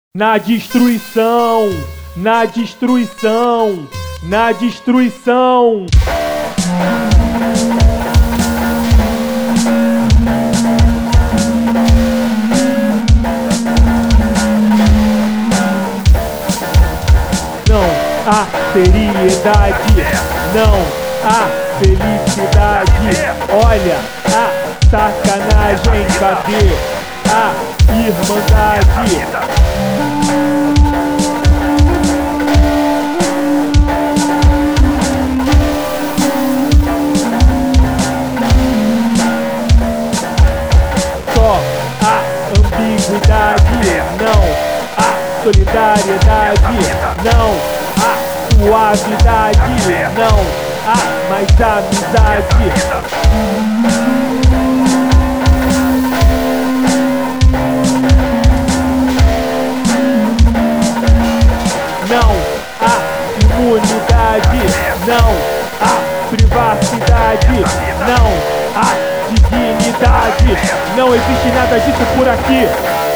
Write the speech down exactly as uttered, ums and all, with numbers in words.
Na destruição, na destruição, na destruição. Não há seriedade, não há felicidade. Olha a sacanagem, cadê a irmandade? Só a ambiguidade, não a solidariedade, não a suavidade, não há mais amizade. Não há imunidade, não há privacidade, não há dignidade. Não existe nada disso por aqui.